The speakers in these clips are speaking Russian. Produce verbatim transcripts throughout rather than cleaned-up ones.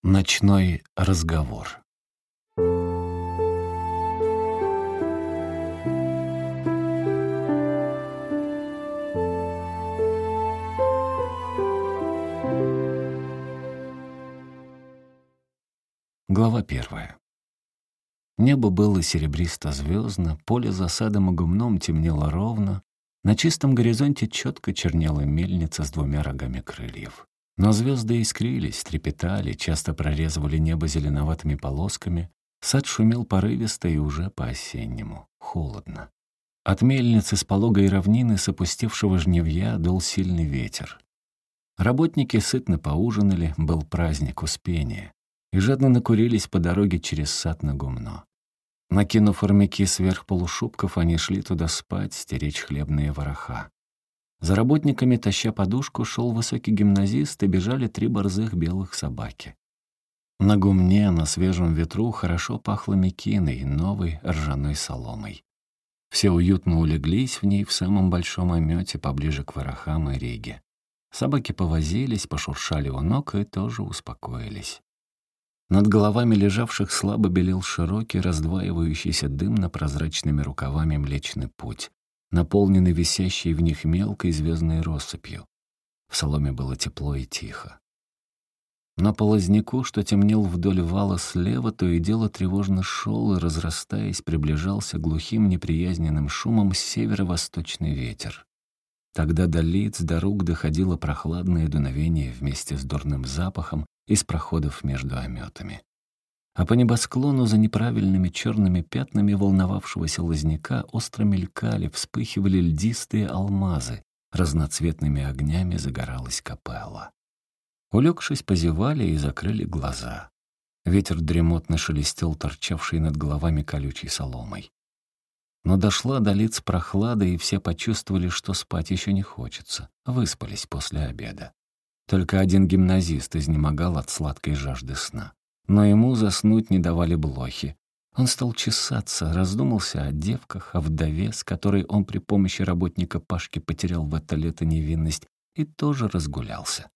Ночной разговор. Глава первая. Небо было серебристо-звездно, поле за садом и гумном темнело ровно, на чистом горизонте четко чернела мельница с двумя рогами крыльев. Но звезды искрились, трепетали, часто прорезывали небо зеленоватыми полосками, сад шумел порывисто и уже по-осеннему, холодно. От мельницы с пологой равнины с опустевшего жневья дул сильный ветер. Работники сытно поужинали, был праздник Успения, и жадно накурились по дороге через сад на гумно. Накинув армяки сверх полушубков, они шли туда спать, стеречь хлебные вороха. За работниками, таща подушку, шел высокий гимназист, и бежали три борзых белых собаки. На гумне, на свежем ветру хорошо пахло мекиной, новой ржаной соломой. Все уютно улеглись в ней в самом большом омете, поближе к ворохам и риге. Собаки повозились, пошуршали у ног и тоже успокоились. Над головами лежавших слабо белел широкий, раздваивающийся дымно-прозрачными рукавами Млечный Путь, наполненный висящей в них мелкой звездной россыпью. В соломе было тепло и тихо. Но по лозняку, что темнел вдоль вала слева, то и дело тревожно шел и, разрастаясь, приближался глухим неприязненным шумом северо-восточный ветер. Тогда до лиц, до рук доходило прохладное дуновение вместе с дурным запахом из проходов между ометами. А по небосклону за неправильными черными пятнами волновавшегося лозняка остро мелькали, вспыхивали льдистые алмазы, разноцветными огнями загоралась капелла. Улегшись, позевали и закрыли глаза. Ветер дремотно шелестел торчавшей над головами колючей соломой. Но дошла до лиц прохлада, и все почувствовали, что спать еще не хочется, выспались после обеда. Только один гимназист изнемогал от сладкой жажды сна. Но ему заснуть не давали блохи. Он стал чесаться, раздумался о девках, о вдове, с которой он при помощи работника Пашки потерял в это лето невинность, и тоже разгулялся.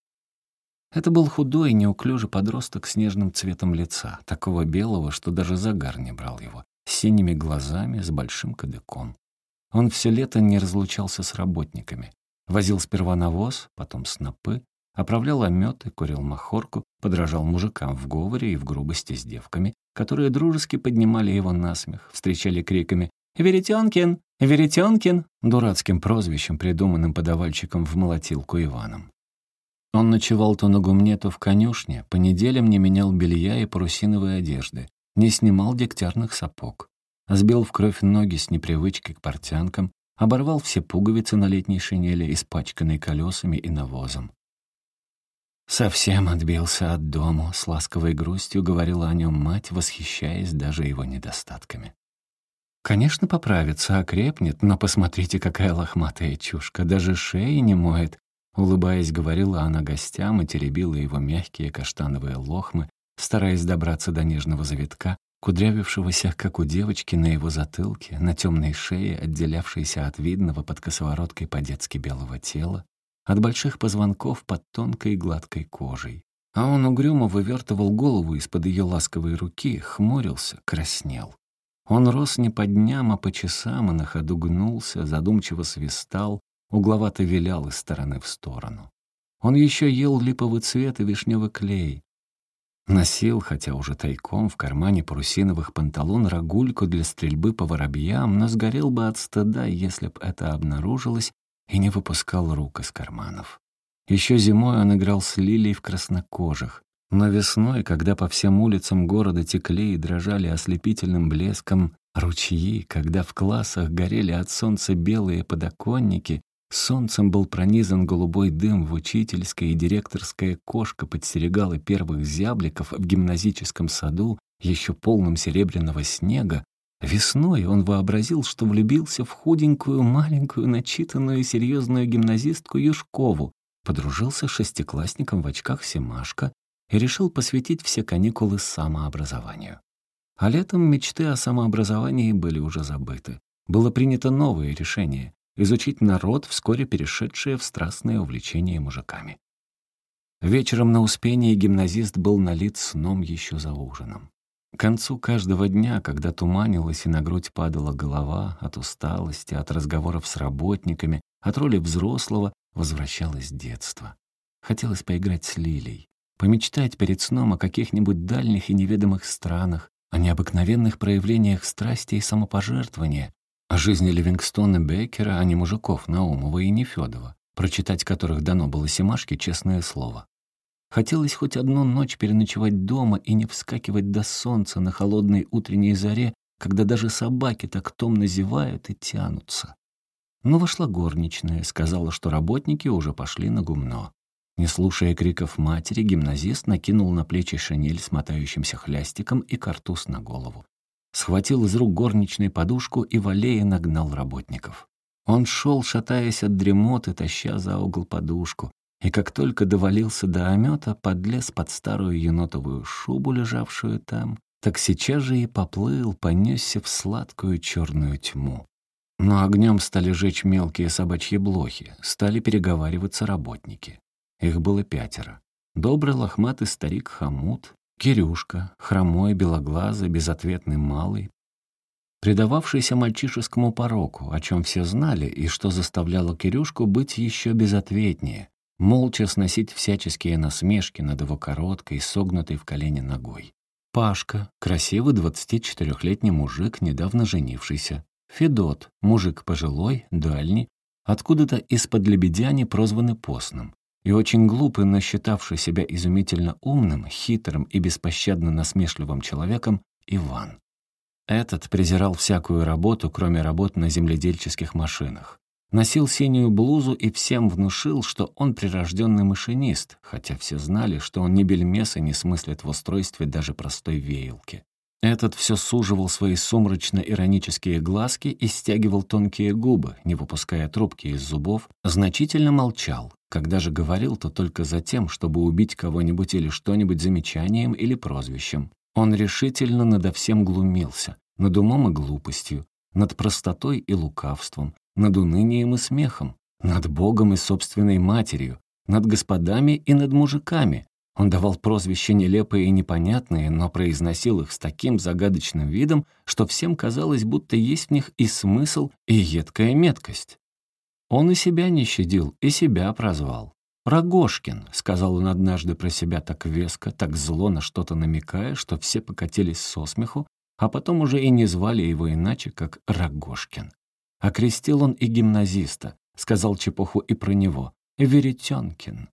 Это был худой, неуклюжий подросток с нежным цветом лица, такого белого, что даже загар не брал его, с синими глазами, с большим кадыком. Он все лето не разлучался с работниками. Возил сперва навоз, потом снопы, оправлял ометы, курил махорку, подражал мужикам в говоре и в грубости с девками, которые дружески поднимали его на смех, встречали криками «Веретенкин! Веретенкин!» дурацким прозвищем, придуманным подавальщиком в молотилку Иваном. Он ночевал то на гумне, то в конюшне, по неделям не менял белья и парусиновой одежды, не снимал дегтярных сапог, сбил в кровь ноги с непривычки к портянкам, оборвал все пуговицы на летней шинели, испачканной колесами и навозом. «Совсем отбился от дому», — с ласковой грустью говорила о нем мать, восхищаясь даже его недостатками. «Конечно, поправится, окрепнет, но посмотрите, какая лохматая чушка, даже шеи не моет», — улыбаясь, говорила она гостям и теребила его мягкие каштановые лохмы, стараясь добраться до нежного завитка, кудрявившегося, как у девочки, на его затылке, на темной шее, отделявшейся от видного под косовороткой по-детски белого тела, от больших позвонков под тонкой гладкой кожей. А он угрюмо вывертывал голову из-под ее ласковой руки, хмурился, краснел. Он рос не по дням, а по часам, и на ходу гнулся, задумчиво свистал, угловато вилял из стороны в сторону. Он еще ел липовый цвет и вишневый клей. Носил, хотя уже тайком, в кармане парусиновых панталон рогульку для стрельбы по воробьям, но сгорел бы от стыда, если б это обнаружилось, и не выпускал рук из карманов. Еще зимой он играл с лилией в краснокожих, но весной, когда по всем улицам города текли и дрожали ослепительным блеском ручьи, когда в классах горели от солнца белые подоконники, солнцем был пронизан голубой дым в учительской, и директорская кошка подстерегала первых зябликов в гимназическом саду, еще полном серебряного снега, весной он вообразил, что влюбился в худенькую, маленькую, начитанную, серьезную гимназистку Юшкову, подружился с шестиклассником в очках Семашко и решил посвятить все каникулы самообразованию. А летом мечты о самообразовании были уже забыты. Было принято новое решение — изучить народ, вскоре перешедшее в страстное увлечение мужиками. Вечером на Успении гимназист был налит сном еще за ужином. К концу каждого дня, когда туманилась и на грудь падала голова от усталости, от разговоров с работниками, от роли взрослого, возвращалось детство. Хотелось поиграть с Лилей, помечтать перед сном о каких-нибудь дальних и неведомых странах, о необыкновенных проявлениях страсти и самопожертвования, о жизни Ливингстона Беккера, а не мужиков Наумова и Нефёдова, прочитать которых дано было Семашке честное слово. Хотелось хоть одну ночь переночевать дома и не вскакивать до солнца на холодной утренней заре, когда даже собаки так томно зевают и тянутся. Но вошла горничная, сказала, что работники уже пошли на гумно. Не слушая криков матери, гимназист накинул на плечи шинель с мотающимся хлястиком и картуз на голову. Схватил из рук горничной подушку и в аллее нагнал работников. Он шел, шатаясь от дремоты, таща за угол подушку, и как только довалился до омета, подлез под старую енотовую шубу, лежавшую там, так сейчас же и поплыл, понесся в сладкую черную тьму. Но огнем стали жечь мелкие собачьи блохи, стали переговариваться работники. Их было пятеро. Добрый лохматый старик Хомут, Кирюшка, хромой, белоглазый, безответный малый, предававшийся мальчишескому пороку, о чем все знали и что заставляло Кирюшку быть еще безответнее, молча сносить всяческие насмешки над его короткой, согнутой в колени ногой. Пашка, красивый двадцатичетырёхлетний мужик, недавно женившийся. Федот, мужик пожилой, дальний, откуда-то из-под Лебедяни прозванный постным. И очень глупый, но считавший себя изумительно умным, хитрым и беспощадно насмешливым человеком Иван. Этот презирал всякую работу, кроме работ на земледельческих машинах. Носил синюю блузу и всем внушил, что он прирожденный машинист, хотя все знали, что он ни бельмеса не смыслит в устройстве даже простой веялки. Этот все суживал свои сумрачно-иронические глазки и стягивал тонкие губы, не выпуская трубки из зубов, значительно молчал. Когда же говорил, то только за тем, чтобы убить кого-нибудь или что-нибудь замечанием или прозвищем. Он решительно надо всем глумился, над умом и глупостью, над простотой и лукавством, над унынием и смехом, над Богом и собственной матерью, над господами и над мужиками. Он давал прозвища нелепые и непонятные, но произносил их с таким загадочным видом, что всем казалось, будто есть в них и смысл, и едкая меткость. Он и себя не щадил, и себя прозвал. «Рогожкин», — сказал он однажды про себя так веско, так зло на что-то намекая, что все покатились со смеху, а потом уже и не звали его иначе, как Рогожкин. Окрестил он и гимназиста, сказал чепуху и про него, Веретенкин.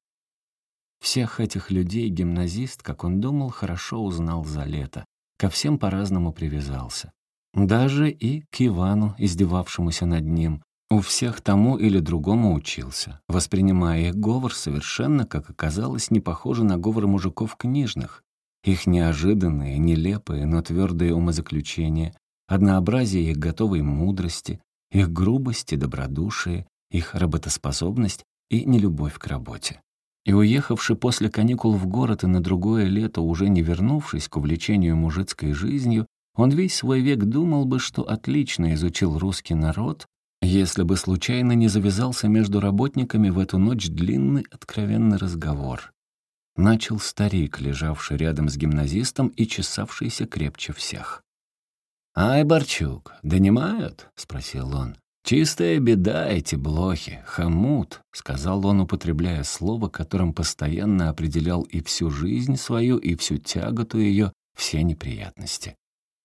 Всех этих людей гимназист, как он думал, хорошо узнал за лето, ко всем по-разному привязался. Даже и к Ивану, издевавшемуся над ним, у всех тому или другому учился, воспринимая их говор совершенно, как оказалось, не похоже на говоры мужиков книжных. Их неожиданные, нелепые, но твердые умозаключения, однообразие их готовой мудрости, их грубость и добродушие, их работоспособность и нелюбовь к работе. И уехавший после каникул в город и на другое лето, уже не вернувшись к увлечению мужицкой жизнью, он весь свой век думал бы, что отлично изучил русский народ, если бы случайно не завязался между работниками в эту ночь длинный откровенный разговор. Начал старик, лежавший рядом с гимназистом и чесавшийся крепче всех. «Ай, Борчук, донимают?» — спросил он. «Чистая беда эти блохи, хомут», — сказал он, употребляя слово, которым постоянно определял и всю жизнь свою, и всю тяготу ее, все неприятности.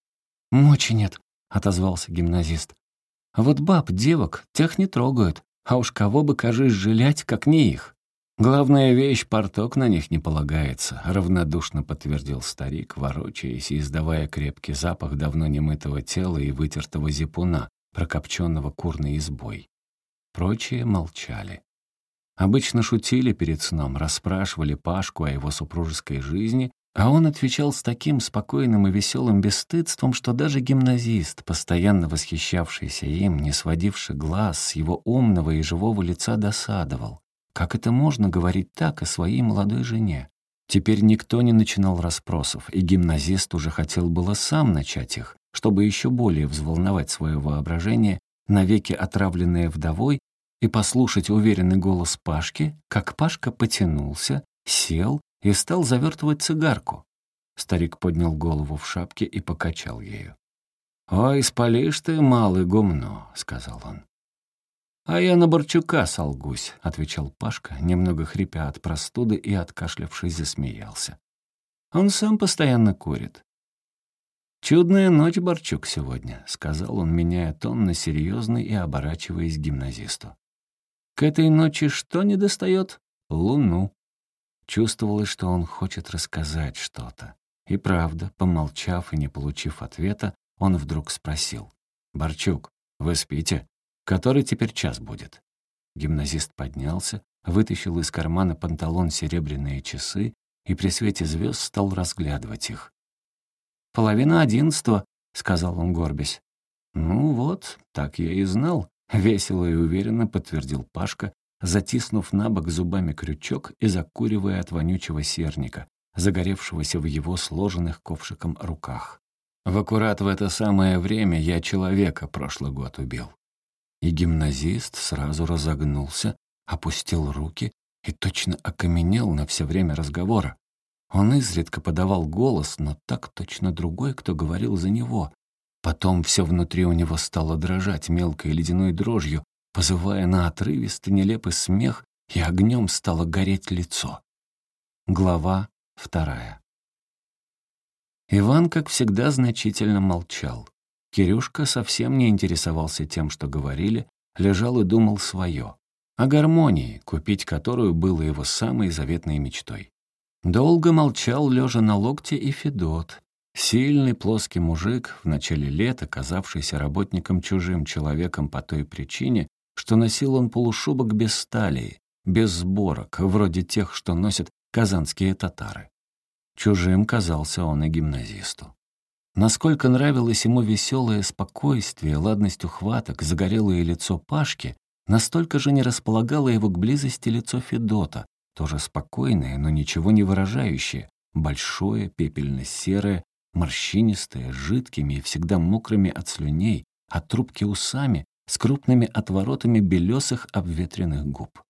«Мочи нет», — отозвался гимназист. «А вот баб, девок, тех не трогают, а уж кого бы, кажись, жалять, как не их. Главная вещь, порток на них не полагается», — равнодушно подтвердил старик, ворочаясь и издавая крепкий запах давно немытого тела и вытертого зипуна, прокопченного курной избой. Прочие молчали. Обычно шутили перед сном, расспрашивали Пашку о его супружеской жизни, а он отвечал с таким спокойным и веселым бесстыдством, что даже гимназист, постоянно восхищавшийся им, не сводивший глаз с его умного и живого лица, досадовал. Как это можно говорить так о своей молодой жене? Теперь никто не начинал расспросов, и гимназист уже хотел было сам начать их, чтобы еще более взволновать свое воображение, навеки отравленное вдовой, и послушать уверенный голос Пашки, как Пашка потянулся, сел и стал завертывать цигарку. Старик поднял голову в шапке и покачал ею. «Ой, спалишь ты, малый гумно», — сказал он. «А я на Борчука солгусь», — отвечал Пашка, немного хрипя от простуды и, откашлявшись, засмеялся. «Он сам постоянно курит». «Чудная ночь, Борчук, сегодня», — сказал он, меняя тон на серьезный и оборачиваясь к гимназисту. «К этой ночи что недостает? Луну». Чувствовалось, что он хочет рассказать что-то. И правда, помолчав и не получив ответа, он вдруг спросил. «Борчук, вы спите? Который теперь час будет?» Гимназист поднялся, вытащил из кармана панталон серебряные часы и при свете звезд стал разглядывать их. «Половина одиннадцатого», — сказал он, горбясь. «Ну вот, так я и знал», — весело и уверенно подтвердил Пашка, затиснув на бок зубами крючок и закуривая от вонючего серника, загоревшегося в его сложенных ковшиком руках. «В аккурат в это самое время я человека прошлый год убил». И гимназист сразу разогнулся, опустил руки и точно окаменел на все время разговора. Он изредка подавал голос, но так точно другой, кто говорил за него. Потом все внутри у него стало дрожать мелкой ледяной дрожью, позывая на отрывистый нелепый смех, и огнем стало гореть лицо. Глава вторая. Иван, как всегда, значительно молчал. Кирюшка совсем не интересовался тем, что говорили, лежал и думал свое. О гармонии, купить которую было его самой заветной мечтой. Долго молчал, лежа на локте, и Федот. Сильный плоский мужик, в начале лета казавшийся работником чужим человеком по той причине, что носил он полушубок без талии, без сборок, вроде тех, что носят казанские татары. Чужим казался он и гимназисту. Насколько нравилось ему веселое спокойствие, ладность ухваток, загорелое лицо Пашки, настолько же не располагало его к близости лицо Федота, тоже спокойное, но ничего не выражающее, большое, пепельно-серое, морщинистое, с жидкими и всегда мокрыми от слюней, от трубки усами, с крупными отворотами белесых обветренных губ.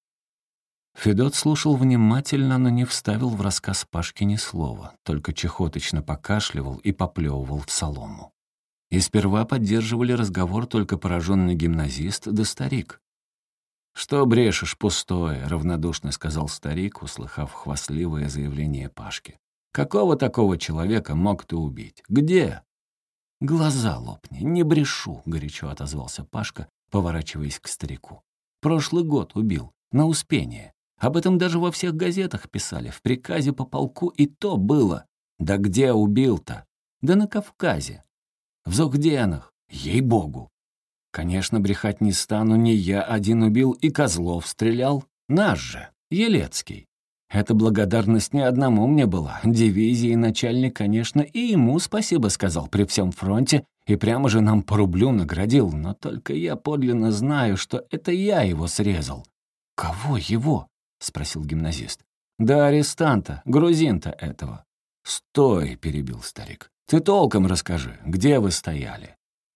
Федот слушал внимательно, но не вставил в рассказ Пашки ни слова, только чехоточно покашливал и поплевывал в солому. И сперва поддерживали разговор только пораженный гимназист да старик. «Что брешешь, пустое?» — равнодушно сказал старик, услыхав хвастливое заявление Пашки. «Какого такого человека мог ты убить? Где?» «Глаза лопни, не брешу», — горячо отозвался Пашка, поворачиваясь к старику. «Прошлый год убил, на Успение. Об этом даже во всех газетах писали, в приказе по полку и то было. Да где убил-то? Да на Кавказе. В Зугденах, ей-богу. Конечно, брехать не стану, не я один убил, и Козлов стрелял. Наш же, Елецкий. Эта благодарность не одному мне была. Дивизии начальник, конечно, и ему спасибо сказал при всем фронте, и прямо же нам по рублю наградил, но только я подлинно знаю, что это я его срезал». «Кого его?» — спросил гимназист. «Да арестанта, грузин-то этого». «Стой», — перебил старик. «Ты толком расскажи, где вы стояли?»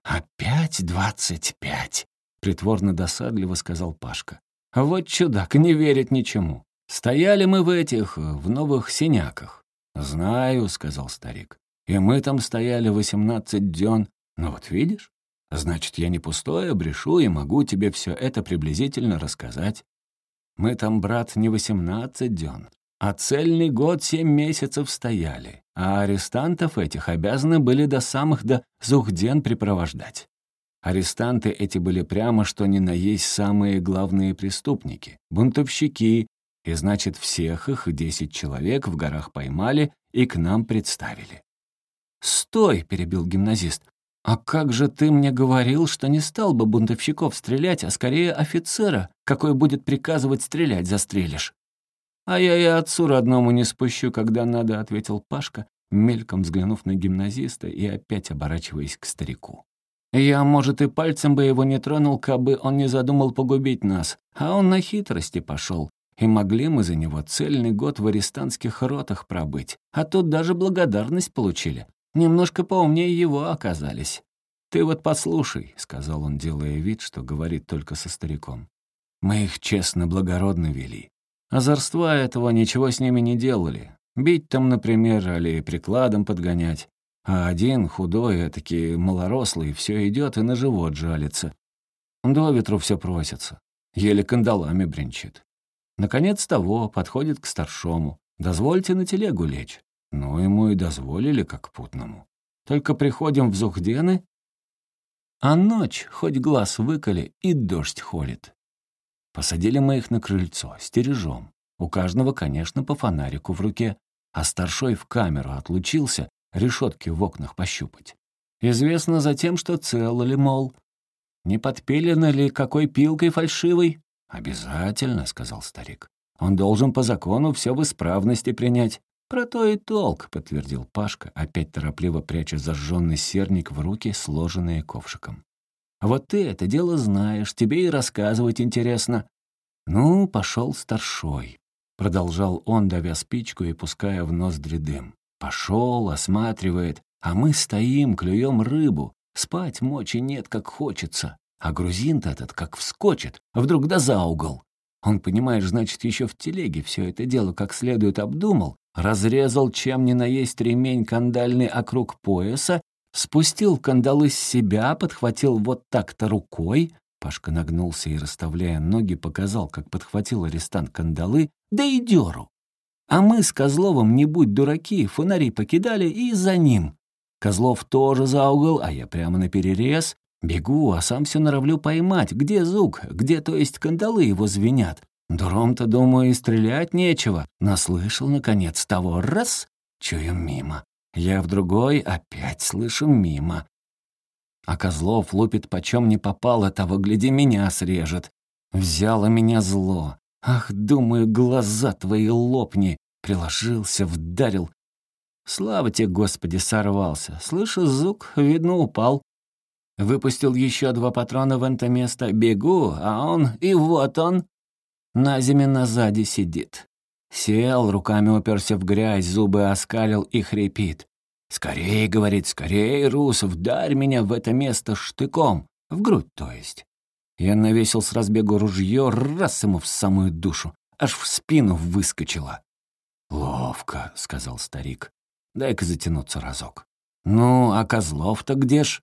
«Опять двадцать пять», — притворно досадливо сказал Пашка. «Вот чудак, не верит ничему. Стояли мы в этих, в Новых Синяках». «Знаю», — сказал старик. «И мы там стояли восемнадцать дён. Ну вот видишь? Значит, я не пустое брешу и могу тебе все это приблизительно рассказать. Мы там, брат, не восемнадцать дён, а цельный год семь месяцев стояли, а арестантов этих обязаны были до самых до Зугден припровождать. Арестанты эти были прямо что ни на есть самые главные преступники, бунтовщики, и, значит, всех их десять человек в горах поймали и к нам представили». «Стой!» — перебил гимназист. «А как же ты мне говорил, что не стал бы бунтовщиков стрелять, а скорее офицера, какой будет приказывать стрелять, застрелишь?» «А я и отцу родному не спущу, когда надо», — ответил Пашка, мельком взглянув на гимназиста и опять оборачиваясь к старику. «Я, может, и пальцем бы его не тронул, кабы он не задумал погубить нас, а он на хитрости пошел, и могли мы за него цельный год в арестантских ротах пробыть, а тут даже благодарность получили. Немножко поумнее его оказались. Ты вот послушай», — сказал он, делая вид, что говорит только со стариком. «Мы их честно, благородно вели. Озорства этого ничего с ними не делали. Бить там, например, или прикладом подгонять. А один, худой, этакий малорослый, все идет и на живот жалится. До ветру все просится. Еле кандалами бренчит. Наконец того подходит к старшому. «Дозвольте на телегу лечь». Ну, ему и дозволили, как путному. Только приходим в Зухдены, а ночь, хоть глаз выколи, и дождь холит. Посадили мы их на крыльцо, стережем. У каждого, конечно, по фонарику в руке, а старшой в камеру отлучился, решетки в окнах пощупать. Известно затем, что целы ли, мол. Не подпилено ли какой пилкой фальшивой? «Обязательно», — сказал старик. «Он должен по закону все в исправности принять». «Про то и толк», — подтвердил Пашка, опять торопливо пряча зажженный серник в руки, сложенные ковшиком. «Вот ты это дело знаешь, тебе и рассказывать интересно». «Ну, пошел старшой», — продолжал он, давя спичку и пуская в ноздри дым. «Пошел, осматривает, а мы стоим, клюем рыбу. Спать мочи нет, как хочется. А грузин-то этот как вскочит, вдруг да за угол. Он, понимаешь, значит, еще в телеге все это дело как следует обдумал, разрезал чем ни на есть ремень кандальный округ пояса, спустил кандалы с себя, подхватил вот так-то рукой». Пашка нагнулся и, расставляя ноги, показал, как подхватил арестант кандалы, да и дёру. А мы с Козловым, не будь дураки, фонари покидали и за ним. Козлов тоже за угол, а я прямо наперерез. Бегу, а сам все норовлю поймать, где зук, где, то есть, кандалы его звенят. Дуром-то, думаю, и стрелять нечего. Наслышал, наконец, того раз, чую мимо. Я в другой опять слышу мимо. А Козлов лупит почем не попало, того, гляди, меня срежет. Взяло меня зло. Ах, думаю, глаза твои лопни. Приложился, вдарил. Слава тебе, Господи, сорвался. Слышу, зук, видно, упал. Выпустил еще два патрона в это место. Бегу, а он, и вот он, на земле назади сидит. Сел, руками уперся в грязь, зубы оскалил и хрипит. «Скорей, — говорит, — скорей, Рус, вдарь меня в это место штыком, в грудь, то есть». Я навесил с разбегу ружье, раз ему в самую душу, аж в спину выскочило. «Ловко, — сказал старик, — дай-ка затянуться разок». «Ну, а Козлов-то где ж?»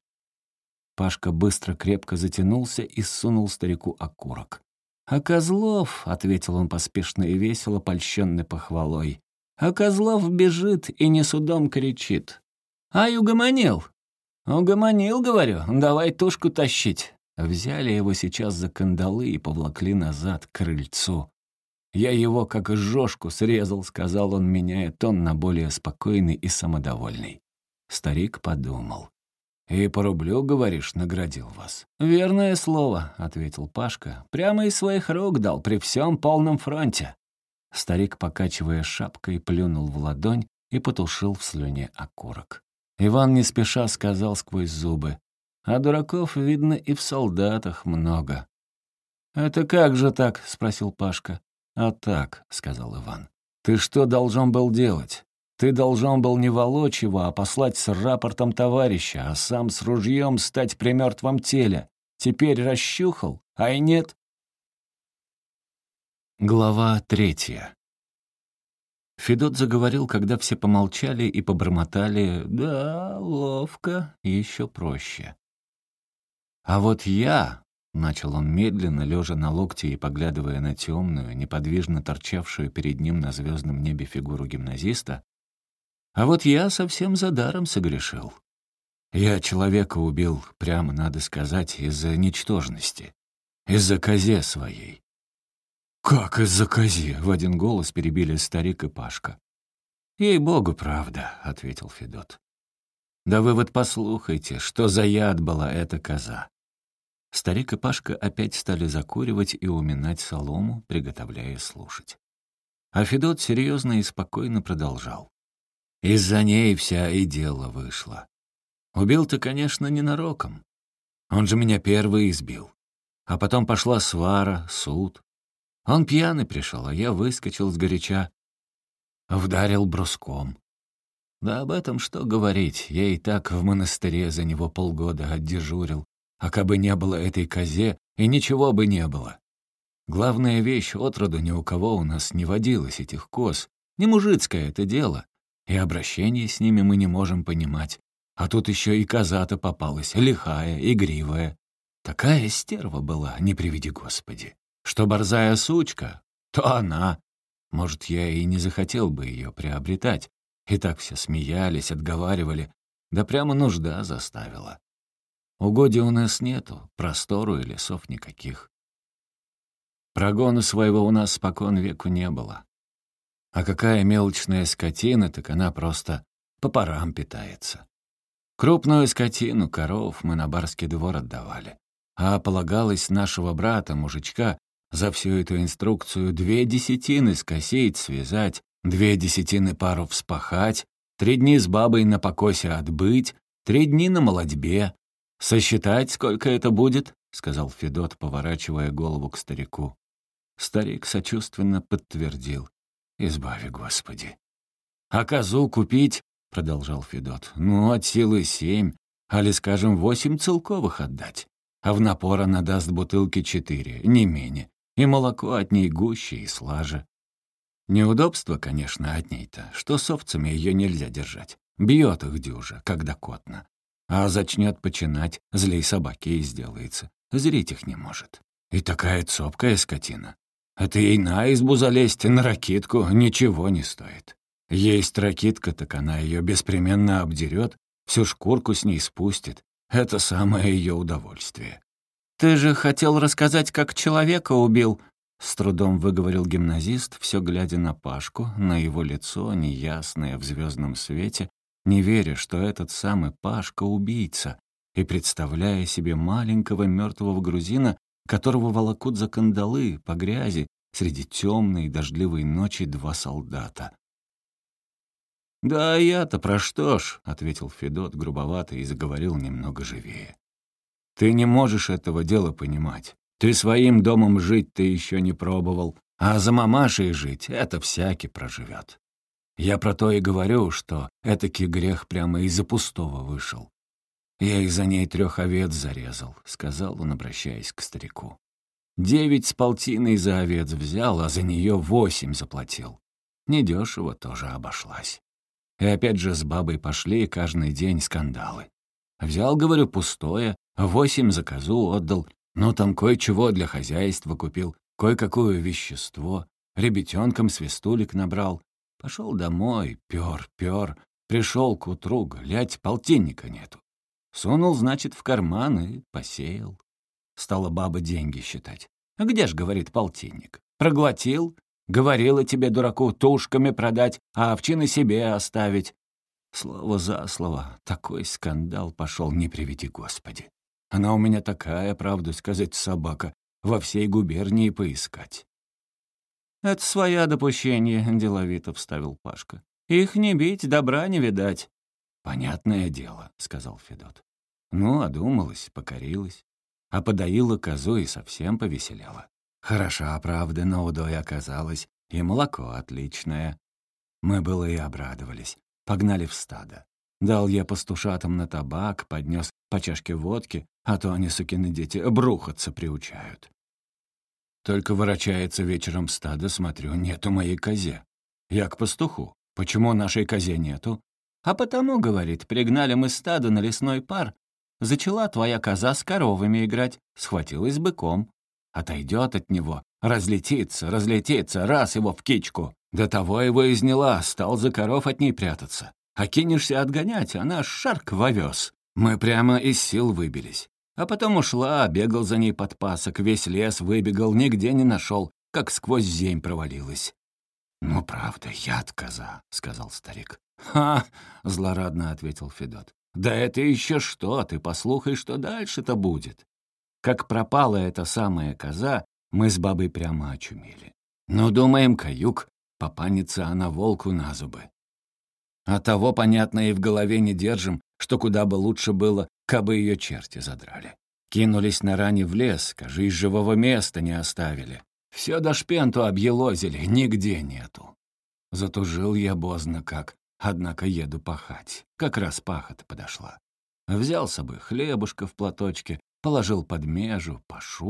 Пашка быстро крепко затянулся и сунул старику окурок. «А Козлов, — ответил он поспешно и весело, польщенный похвалой, — а Козлов бежит и не судом кричит. Ай, угомонил! Угомонил, говорю, давай тушку тащить». Взяли его сейчас за кандалы и повлакли назад к крыльцу. «Я его, как жошку, срезал», — сказал он, меняя тон на более спокойный и самодовольный. Старик подумал. «И по рублю, говоришь, наградил вас?» «Верное слово», — ответил Пашка. «Прямо из своих рук дал при всем полном фронте». Старик, покачивая шапкой, плюнул в ладонь и потушил в слюне окурок. Иван не спеша сказал сквозь зубы. «А дураков, видно, и в солдатах много». «Это как же так?» — спросил Пашка. «А так», — сказал Иван. «Ты что должен был делать? Ты должен был не волочь его, а послать с рапортом товарища, а сам с ружьем стать при мертвом теле. Теперь расщухал, а и нет». Глава третья. Федот заговорил, когда все помолчали и побормотали «да, ловко, еще проще». «А вот я», — начал он медленно, лежа на локте и поглядывая на темную, неподвижно торчавшую перед ним на звездном небе фигуру гимназиста, «а вот я совсем за даром согрешил. Я человека убил, прямо надо сказать, из-за ничтожности, из-за козе своей». «Как из-за козе?» — в один голос перебили старик и Пашка. «Ей-богу, правда», — ответил Федот. «Да вы вот послухайте, что за яд была эта коза». Старик и Пашка опять стали закуривать и уминать солому, приготовляя слушать. А Федот серьезно и спокойно продолжал. «Из-за ней вся и дело вышло. Убил-то, конечно, ненароком. Он же меня первый избил. А потом пошла свара, суд. Он пьяный пришел, а я выскочил сгоряча. Вдарил бруском. Да об этом что говорить, я и так в монастыре за него полгода отдежурил. А кабы не было этой козе, и ничего бы не было. Главная вещь, отроду ни у кого у нас не водилось этих коз. Не мужицкое это дело. И обращение с ними мы не можем понимать. А тут еще и коза-то попалась, лихая, игривая. Такая стерва была, не приведи Господи. Что борзая сучка, то она. Может, я и не захотел бы ее приобретать. И так все смеялись, отговаривали. Да прямо нужда заставила. Угодий у нас нету, простору и лесов никаких. Прогона своего у нас спокон веку не было. А какая мелочная скотина, так она просто по парам питается. Крупную скотину, коров мы на барский двор отдавали. А полагалось нашего брата, мужичка, за всю эту инструкцию две десятины скосить, связать, две десятины пару вспахать, три дни с бабой на покосе отбыть, три дни на молодьбе. «Сосчитать, сколько это будет?» — сказал Федот, поворачивая голову к старику. Старик сочувственно подтвердил. «Избави, Господи». «А козу купить?» — продолжал Федот. «Ну, от силы семь, али, скажем, восемь целковых отдать. А в напор она даст бутылки четыре, не менее. И молоко от ней гуще и слаже. Неудобство, конечно, от ней-то, что с овцами ее нельзя держать. Бьет их дюжа, когда котно. А зачнет починать, злей собаки и сделается. Зрить их не может. И такая цопкая скотина. Это ей на избу залезть, на ракитку ничего не стоит. Есть ракитка, так она ее беспременно обдерет, всю шкурку с ней спустит. Это самое ее удовольствие. «Ты же хотел рассказать, как человека убил», — с трудом выговорил гимназист, все глядя на Пашку, на его лицо, неясное в звездном свете, не веря, что этот самый Пашка — убийца, и представляя себе маленького мертвого грузина, которого волокут за кандалы по грязи среди темной дождливой ночи два солдата. «Да я-то про что ж?» — ответил Федот грубовато и заговорил немного живее. «Ты не можешь этого дела понимать. Ты своим домом жить ты еще не пробовал, а за мамашей жить — это всякий проживет. Я про то и говорю, что этакий грех прямо из-за пустого вышел. Я из-за ней трех овец зарезал», — сказал он, обращаясь к старику. «Девять с полтиной за овец взял, а за нее восемь заплатил. Недешево тоже обошлась. И опять же с бабой пошли каждый день скандалы. Взял, говорю, пустое, восемь за козу отдал, ну там кое-чего для хозяйства купил, кое-какое вещество, ребятенком свистулик набрал. Пошел домой, пёр, пёр, пришел к утру, глядь, полтинника нету. Сунул, значит, в карман и посеял. Стала баба деньги считать. А где ж, говорит, полтинник? Проглотил? Говорила тебе, дураку, тушками продать, а овчины себе оставить. Слово за слово, такой скандал пошел, не приведи Господи. Она у меня такая, правду сказать, собака, во всей губернии поискать. «Это своя допущение», — деловито вставил Пашка. «Их не бить, добра не видать». «Понятное дело», — сказал Федот. Ну, одумалась, покорилась. А подоила козу и совсем повеселела. Хороша, правда, на удой оказалась, и молоко отличное. Мы было и обрадовались. Погнали в стадо. Дал я пастушатам на табак, поднес по чашке водки, а то они, сукины дети, брухаться приучают. Только ворочается вечером в стадо, смотрю, нету моей козе. Я к пастуху. Почему нашей козе нету? А потому, говорит, пригнали мы стадо на лесной пар. Зачала твоя коза с коровами играть, схватилась быком. Отойдет от него, разлетится, разлетится, раз его в кичку. До того его изняла, стал за коров от ней прятаться. А кинешься отгонять, она шарк вовез. Мы прямо из сил выбились. А потом ушла, бегал за ней подпасок, весь лес выбегал, нигде не нашел, как сквозь земь провалилась. «Ну, правда, яд коза», — сказал старик. «Ха!» — злорадно ответил Федот. «Да это еще что, ты послухай, что дальше-то будет». Как пропала эта самая коза, мы с бабой прямо очумели. Ну, думаем, каюк, попанится она волку на зубы. А того, понятно, и в голове не держим, что куда бы лучше было, кабы ее черти задрали. Кинулись на ране в лес, кажись, живого места не оставили. Все до шпенту объелозили, нигде нету. Затужил я бозно как, однако еду пахать. Как раз пахота подошла. Взял с собой хлебушка в платочке, положил под межу, пашу,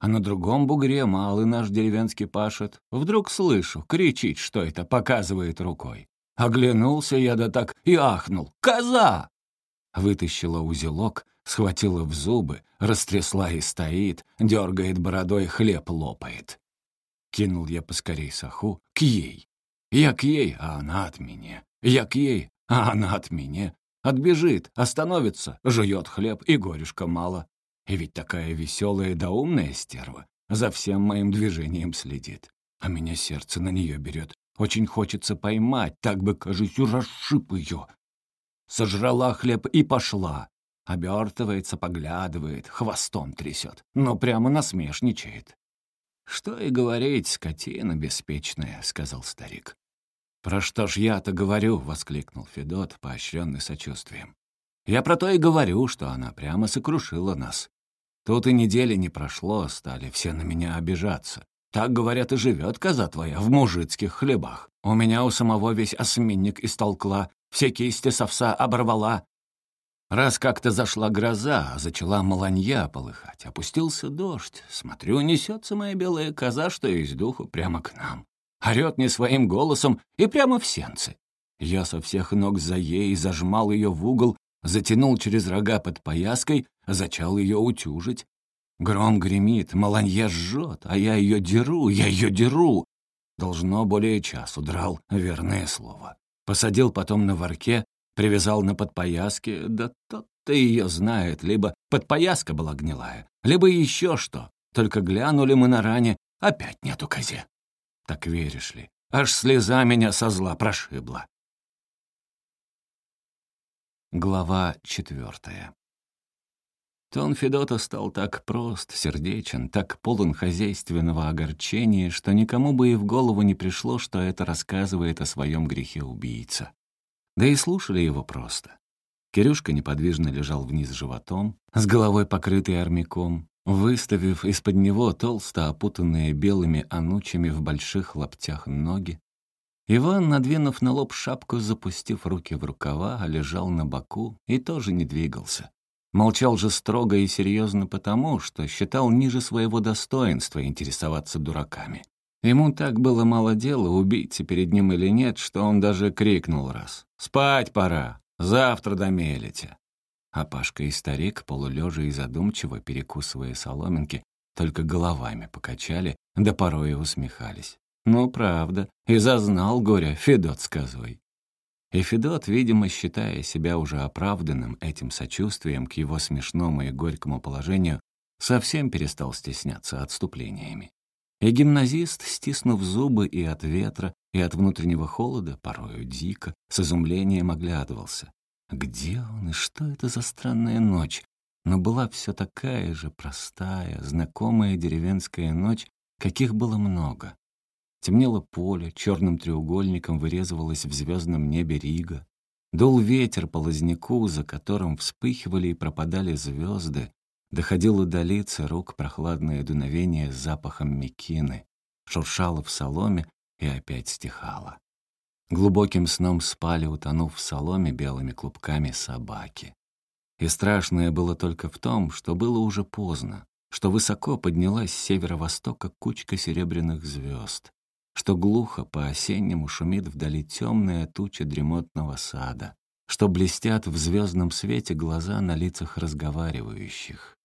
А на другом бугре малый наш деревенский пашет. Вдруг слышу, кричит, что это, показывает рукой. Оглянулся я, да так и ахнул. «Коза!» Вытащила узелок, схватила в зубы, растрясла и стоит, дергает бородой, хлеб лопает. Кинул я поскорей саху к ей. Я к ей, а она от меня. Я к ей, а она от меня. Отбежит, остановится, жует хлеб, и горюшка мало. И ведь такая веселая да умная стерва за всем моим движением следит. А меня сердце на нее берет. Очень хочется поймать, так бы, кажется, расшиб ее. Сожрала хлеб и пошла. Обертывается, поглядывает, хвостом трясет, но прямо насмешничает. «Что и говорить, скотина беспечная», — сказал старик. «Про что ж я-то говорю?» — воскликнул Федот, поощренный сочувствием. «Я про то и говорю, что она прямо сокрушила нас. Тут и недели не прошло, стали все на меня обижаться. Так, говорят, и живет коза твоя в мужицких хлебах. У меня у самого весь осминник истолкла, все кисти с овса оборвала. Раз как-то зашла гроза, зачала маланья полыхать, опустился дождь. Смотрю, несется моя белая коза, что из духу, прямо к нам. Орет не своим голосом и прямо в сенцы. Я со всех ног за ей зажмал ее в угол, затянул через рога под пояской, зачал ее утюжить. Гром гремит, маланья жжет, а я ее деру, я ее деру. Должно более часу драл, верное слово. Посадил потом на ворке, привязал на подпояске, да тот-то ее знает, либо подпояска была гнилая, либо еще что. Только глянули мы на ране, опять нету козе. Так веришь ли, аж слеза меня со зла прошибла. Глава четвертая. Тон Федота стал так прост, сердечен, так полон хозяйственного огорчения, что никому бы и в голову не пришло, что это рассказывает о своем грехе убийца. Да и слушали его просто. Кирюшка неподвижно лежал вниз животом, с головой покрытой армяком, выставив из-под него толсто опутанные белыми анучами в больших лаптях ноги. Иван, надвинув на лоб шапку, запустив руки в рукава, лежал на боку и тоже не двигался. Молчал же строго и серьезно потому, что считал ниже своего достоинства интересоваться дураками. Ему так было мало дела, убийца перед ним или нет, что он даже крикнул раз: «Спать пора! Завтра домелите!» А Пашка и старик, полулежа и задумчиво перекусывая соломинки, только головами покачали, да порой и усмехались. «Ну, правда, и зазнал горя, Федот, сказывай». И Федот, видимо, считая себя уже оправданным этим сочувствием к его смешному и горькому положению, совсем перестал стесняться отступлениями. И гимназист, стиснув зубы и от ветра, и от внутреннего холода, порою дико, с изумлением оглядывался. Где он и что это за странная ночь? Но была все такая же простая, знакомая деревенская ночь, каких было много. Темнело поле, черным треугольником вырезывалось в звездном небе Рига. Дул ветер по лозняку, за которым вспыхивали и пропадали звезды. Доходило до лиц и рук прохладное дуновение с запахом мекины. Шуршало в соломе и опять стихало. Глубоким сном спали, утонув в соломе белыми клубками собаки. И страшное было только в том, что было уже поздно, что высоко поднялась с северо-востока кучка серебряных звезд, что глухо по-осеннему шумит вдали темная туча дремотного сада, что блестят в звездном свете глаза на лицах разговаривающих.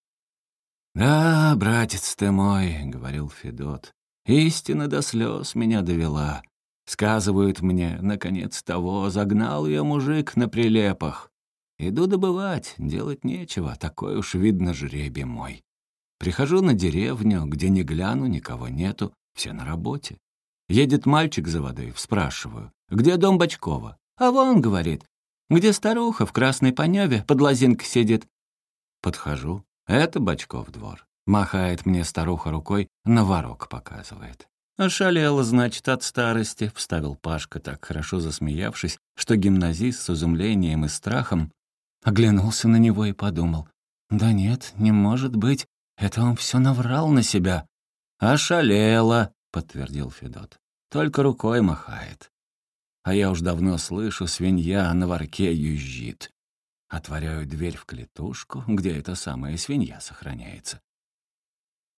«Да, братец ты мой», — говорил Федот, — «истина до слез меня довела. Сказывают мне, наконец того, загнал ее мужик на прилепах. Иду добывать, делать нечего, такой уж, видно, жребий мой. Прихожу на деревню, где не гляну, никого нету, все на работе. Едет мальчик за водой, спрашиваю, где дом Бочкова? А вон, говорит, где старуха в красной паневе под лозинкой сидит. Подхожу, это Бочков двор. Махает мне старуха рукой, на ворок показывает. «Ошалела, значит, от старости», — вставил Пашка, так хорошо засмеявшись, что гимназист с изумлением и страхом оглянулся на него и подумал: «Да нет, не может быть, это он все наврал на себя». «Ошалела», — подтвердил Федот, — «только рукой махает. А я уж давно слышу, свинья на ворке юзжит». Отворяю дверь в клетушку, где эта самая свинья сохраняется.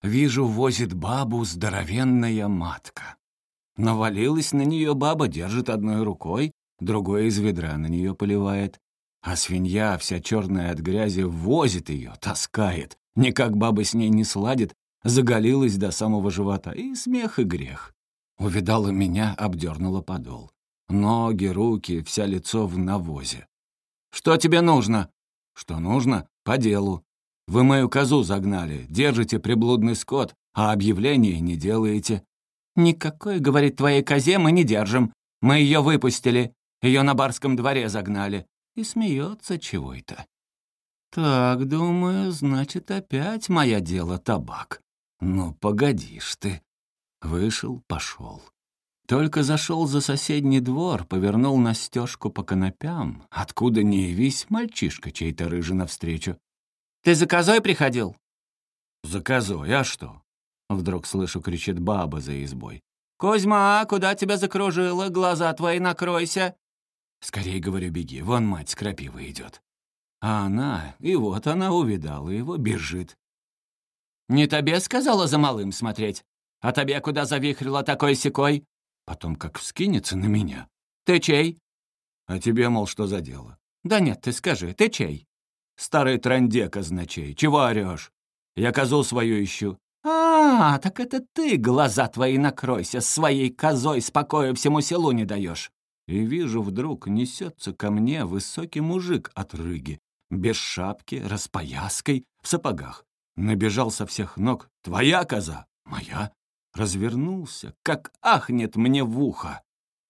Вижу, возит бабу здоровенная матка. Навалилась на нее баба, держит одной рукой, другой из ведра на нее поливает. А свинья, вся черная от грязи, возит ее, таскает. Никак баба с ней не сладит, заголилась до самого живота. И смех, и грех. Увидала меня, обдернула подол. Ноги, руки, вся лицо в навозе. «Что тебе нужно?» «Что нужно? По делу. Вы мою козу загнали, держите приблудный скот, а объявления не делаете». «Никакой, — говорит, — твоей козе мы не держим. Мы ее выпустили, ее на барском дворе загнали». И смеется чего это. «Так, думаю, значит, опять моя дело табак. Ну, погодишь ты». Вышел, пошел. Только зашел за соседний двор, повернул на стежку по конопям, откуда ни явись мальчишка чей-то рыжий навстречу. «Ты за козой приходил?» «За козой, а что?» Вдруг слышу, кричит баба за избой. «Кузьма, куда тебя закружило? Глаза твои накройся!» Скорей, говорю, беги, вон мать с крапивой идет. А она, и вот она увидала его, бежит. «Не тебе сказала за малым смотреть? А тебе куда завихрила такой-сякой?» Потом как вскинется на меня. «Ты чей?» «А тебе, мол, что за дело?» «Да нет, ты скажи, ты чей?» «Старый трынде казначей, чего орешь? Я козу свою ищу». «А, так это ты, глаза твои накройся, с своей козой спокою всему селу не даешь». И вижу, вдруг несется ко мне высокий мужик от Рыги, без шапки, распояской, в сапогах. Набежал со всех ног. «Твоя коза?» «Моя». Развернулся, как ахнет мне в ухо.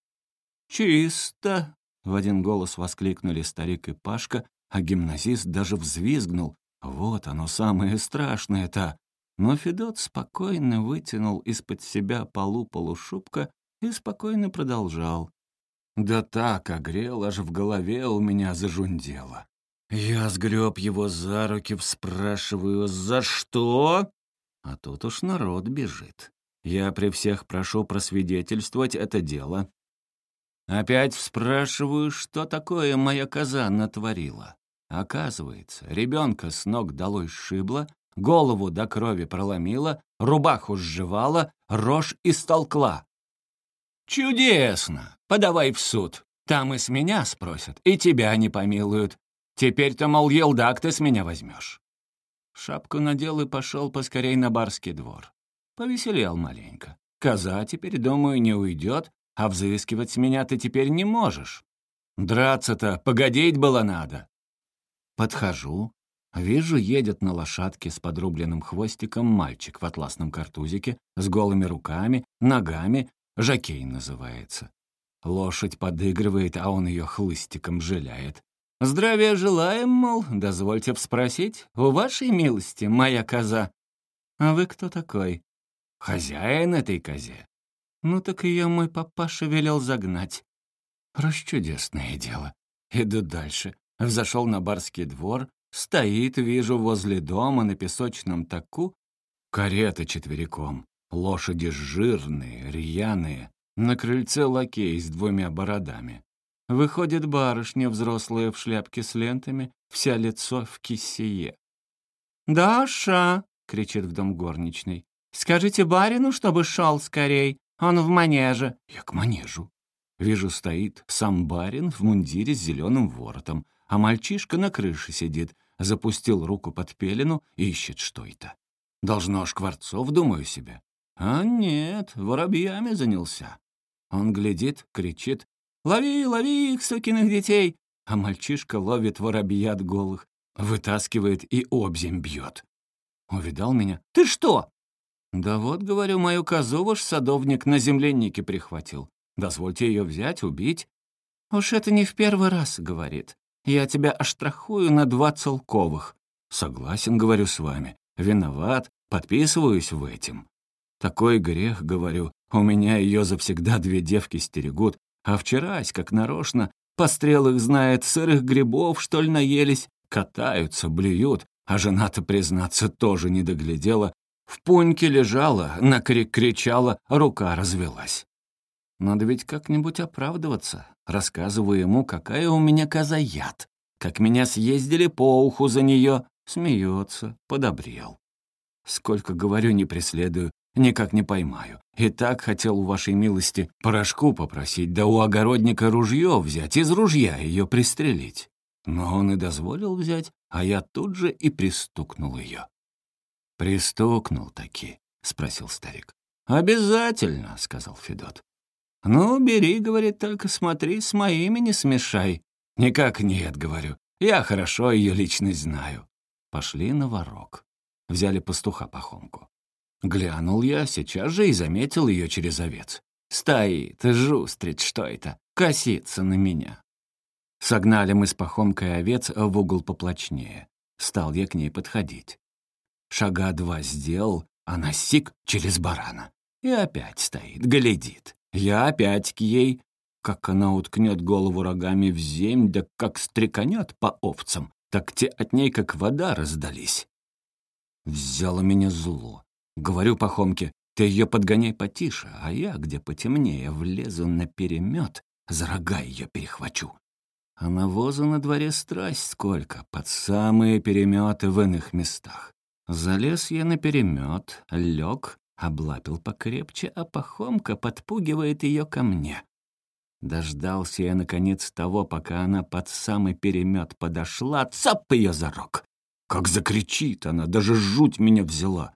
«Чисто!» — в один голос воскликнули старик и Пашка, а гимназист даже взвизгнул. Вот оно самое страшное-то. Но Федот спокойно вытянул из-под себя полу полушубка и спокойно продолжал. Да так огрел, аж в голове у меня зажундело. Я сгреб его за руки, спрашиваю, за что? А тут уж народ бежит. Я при всех прошу просвидетельствовать это дело. Опять спрашиваю, что такое моя коза натворила. Оказывается, ребенка с ног долой сшибла, голову до крови проломила, рубаху сживала, рожь истолкла. «Чудесно! Подавай в суд. Там и с меня спросят, и тебя не помилуют. Теперь-то, мол, елдак ты с меня возьмешь». Шапку надел и пошел поскорей на барский двор. Повеселел маленько. Коза теперь, думаю, не уйдет, а взыскивать с меня ты теперь не можешь. Драться-то погодить было надо. Подхожу. Вижу, едет на лошадке с подрубленным хвостиком мальчик в атласном картузике, с голыми руками, ногами, жокей называется. Лошадь подыгрывает, а он ее хлыстиком жиляет. «Здравия желаем, мол, дозвольте вспросить, у вашей милости моя коза». «А вы кто такой?» «Хозяин этой козе». «Ну так ее мой папаша велел загнать». Расчудесное дело. Иду дальше. Взошел на барский двор, стоит, вижу, возле дома на песочном таку карета четвериком, лошади жирные, рьяные, на крыльце лакей с двумя бородами. Выходит барышня взрослая в шляпке с лентами, вся лицо в кисее. «Даша!» — кричит в дом горничной. «Скажите барину, чтобы шел скорей, он в манеже». Я к манежу. Вижу, стоит сам барин в мундире с зеленым воротом, а мальчишка на крыше сидит, запустил руку под пелену, ищет что это. Должно Шкварцов, думаю себе. А нет, воробьями занялся. Он глядит, кричит: «Лови, лови их, сукиных детей!» А мальчишка ловит воробьят голых, вытаскивает и обземь бьет. Увидал меня. «Ты что?» «Да вот, говорю, мою козу ваш садовник на землянике прихватил. Дозвольте ее взять, убить». «Уж это не в первый раз, — говорит. Я тебя оштрафую на два целковых». «Согласен, — говорю, — с вами. Виноват, подписываюсь в этом. Такой грех, — говорю, — у меня ее завсегда две девки стерегут, а вчерась, как нарочно, пострел их знает, сырых грибов, что ли, наелись, катаются, блюют, а жена-то, признаться, тоже не доглядела. В пуньке лежала, на крик кричала, рука развелась. Надо ведь как-нибудь оправдываться. Рассказываю ему, какая у меня коза яд, как меня съездили по уху за нее. Смеется, подобрел. Сколько, говорю, не преследую, никак не поймаю. И так хотел у вашей милости порошку попросить, да у огородника ружье взять, из ружья ее пристрелить. Но он и дозволил взять, а я тут же и пристукнул ее». «Пристукнул таки?» — спросил старик. «Обязательно», — сказал Федот. «Ну, бери, — говорит, — только смотри, с моими не смешай». «Никак нет, — говорю, — я хорошо ее личность знаю». Пошли на ворог. Взяли пастуха Пахомку. Глянул я сейчас же и заметил ее через овец. Стоит, жустрит, что это, косится на меня. Согнали мы с Пахомкой овец в угол поплочнее. Стал я к ней подходить. Шага два сделал, она сик через барана. И опять стоит, глядит. Я опять к ей, как она уткнет голову рогами в землю, да как стреканет по овцам, так те от ней как вода раздались. Взяло меня зло. Говорю Пахомке: «Ты ее подгоняй потише, а я, где потемнее, влезу наперемет, за рога ее перехвачу». А навоза на дворе страсть сколько, под самые переметы в иных местах. Залез я на перемет, лег, облапил покрепче, а Пахомка подпугивает ее ко мне. Дождался я, наконец, того, пока она под самый перемет подошла, цап ее за рог. Как закричит она, даже жуть меня взяла.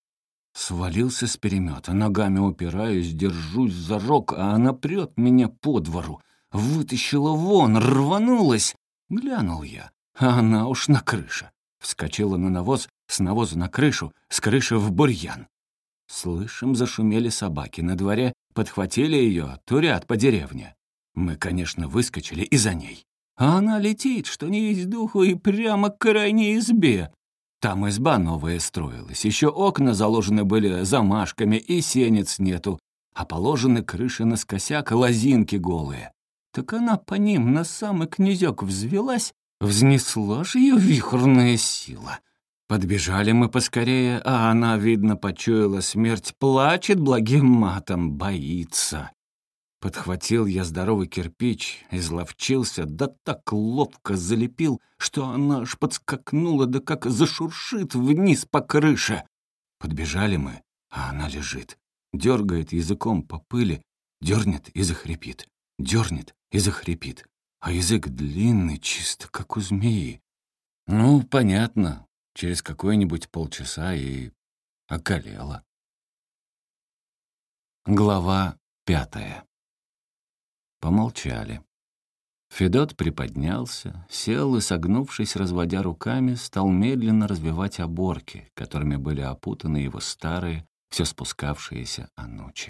Свалился с перемета, ногами упираюсь, держусь за рог, а она прет меня по двору. Вытащила вон, рванулась. Глянул я, а она уж на крыше. Вскочила на навоз, с навоза на крышу, с крыши в бурьян. Слышим, зашумели собаки на дворе, подхватили ее, турят по деревне. Мы, конечно, выскочили и за ней. А она летит, что не есть духу, и прямо к крайней избе. Там изба новая строилась, еще окна заложены были замашками, и сенец нету, а положены крыши наскосяк, лозинки голые. Так она по ним на самый князек взвелась, взнесла ж ее вихрная сила. Подбежали мы поскорее, а она, видно, почуяла смерть, плачет благим матом, боится. Подхватил я здоровый кирпич, изловчился, да так ловко залепил, что она аж подскакнула, да как зашуршит вниз по крыше. Подбежали мы, а она лежит, дергает языком по пыли, дернет и захрипит, дернет и захрипит, а язык длинный, чисто как у змеи. Ну, понятно, через какое-нибудь полчаса и околела. Глава пятая. Помолчали. Федот приподнялся, сел и, согнувшись, разводя руками, стал медленно развивать оборки, которыми были опутаны его старые, все спускавшиеся анучи.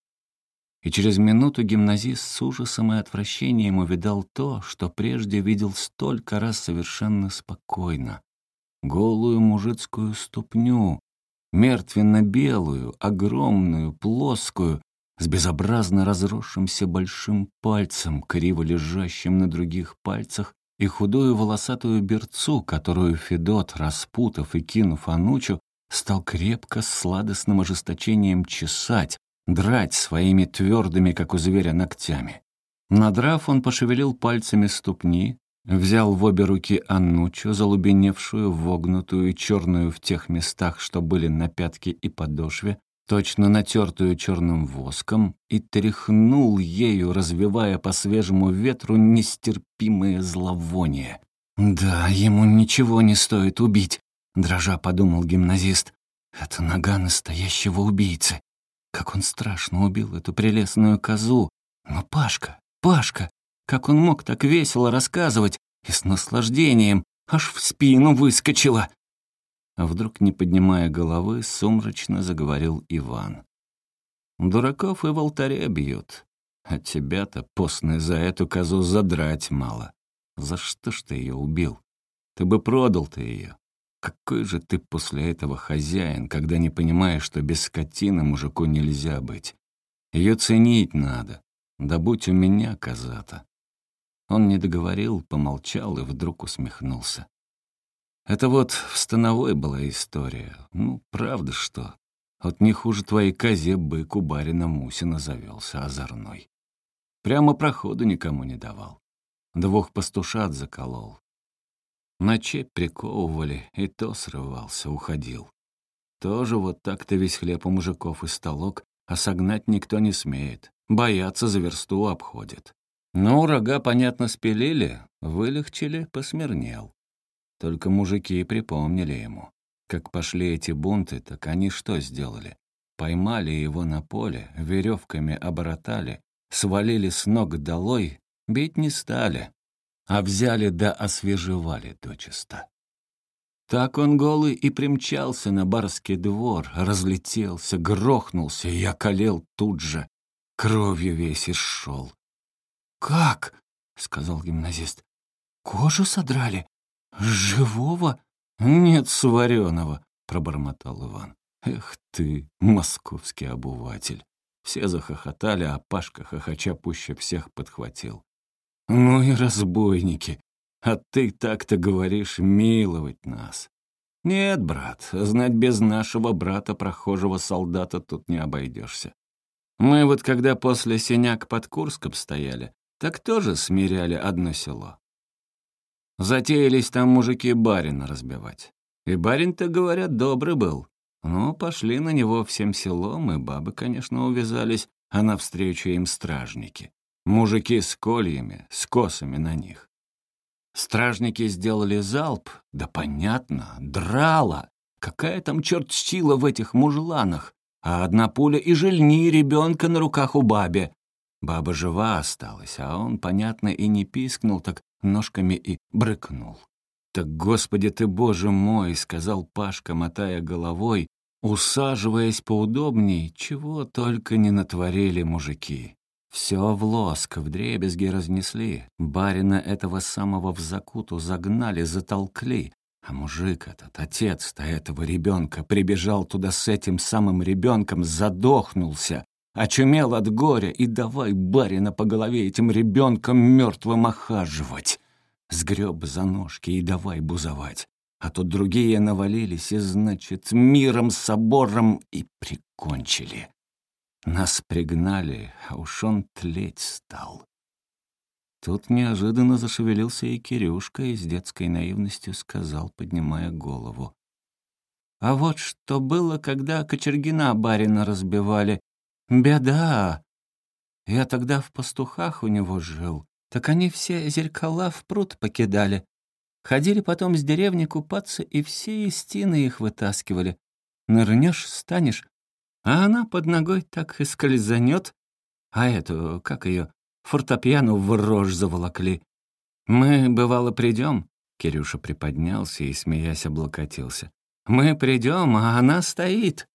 И через минуту гимназист с ужасом и отвращением увидал то, что прежде видел столько раз совершенно спокойно. Голую мужицкую ступню, мертвенно-белую, огромную, плоскую, с безобразно разросшимся большим пальцем, криво лежащим на других пальцах, и худую волосатую берцу, которую Федот, распутав и кинув анучу, стал крепко с сладостным ожесточением чесать, драть своими твердыми, как у зверя, ногтями. Надрав, он пошевелил пальцами ступни, взял в обе руки анучу, залубеневшую, вогнутую и черную в тех местах, что были на пятке и подошве, точно натертую черным воском, и тряхнул ею, развивая по свежему ветру нестерпимое зловоние. «Да, ему ничего не стоит убить», — дрожа подумал гимназист. «Это нога настоящего убийцы. Как он страшно убил эту прелестную козу. Но Пашка, Пашка, как он мог так весело рассказывать и с наслаждением, аж в спину выскочила». А вдруг, не поднимая головы, сумрачно заговорил Иван. «Дураков и в алтаре бьют, а тебя-то, постный, за эту козу задрать мало. За что ж ты ее убил? Ты бы продал ты ее. Какой же ты после этого хозяин, когда не понимаешь, что без скотины мужику нельзя быть? Ее ценить надо. Да будь у меня коза-то». Он не договорил, помолчал и вдруг усмехнулся. Это вот в Становой была история. Ну, правда что? Вот не хуже твоей козе бык у барина Мусина завелся озорной. Прямо проходу никому не давал. Двух пастушат заколол. На цепь приковывали, и то срывался, уходил. Тоже вот так-то весь хлеб у мужиков и столок, а согнать никто не смеет. Боятся, за версту обходят. Ну, рога, понятно, спилили, вылегчили, посмирнел. Только мужики припомнили ему. Как пошли эти бунты, так они что сделали? Поймали его на поле, веревками оборотали, свалили с ног долой, бить не стали, а взяли да освежевали дочисто. Так он голый и примчался на барский двор, разлетелся, грохнулся и околел тут же, кровью весь изшел. «Как?» — сказал гимназист. «Кожу содрали? Живого?» «Нет, сварёного», — пробормотал Иван. «Эх ты, московский обыватель!» Все захохотали, а Пашка хохоча пуще всех подхватил. «Ну и разбойники! А ты так-то говоришь миловать нас!» «Нет, брат, знать без нашего брата прохожего солдата тут не обойдешься. Мы вот когда после Синяк под Курском стояли, так тоже смиряли одно село. Затеялись там мужики барина разбивать. И барин-то, говорят, добрый был. Ну, пошли на него всем селом, и бабы, конечно, увязались, а навстречу им стражники. Мужики с кольями, с косами на них. Стражники сделали залп, да понятно, драла. Какая там черт сила в этих мужланах? А одна пуля и жильни ребенка на руках у бабе. Баба жива осталась, а он, понятно, и не пискнул, так ножками и брыкнул. «Так, Господи ты, Боже мой!» — сказал Пашка, мотая головой, усаживаясь поудобней, чего только не натворили мужики. Все в лоск, вдребезги разнесли, барина этого самого в закуту загнали, затолкли, а мужик этот, отец-то этого ребенка, прибежал туда с этим самым ребенком, задохнулся, очумел от горя и давай барина по голове этим ребенком мертвым охаживать. Сгреб за ножки и давай бузовать. А тут другие навалились и, значит, миром собором и прикончили. Нас пригнали, а уж он тлеть стал. Тут неожиданно зашевелился и Кирюшка и с детской наивностью сказал, поднимая голову. «А вот что было, когда Кочергина барина разбивали. Беда! Я тогда в пастухах у него жил. Так они все зеркала в пруд покидали. Ходили потом с деревни купаться, и все истины их вытаскивали. Нырнешь, станешь, а она под ногой так и скользанет. А эту, как ее, фортепиано в рожь заволокли. Мы, бывало, придем. Кирюша приподнялся и, смеясь, облокотился. Мы придем, а она стоит.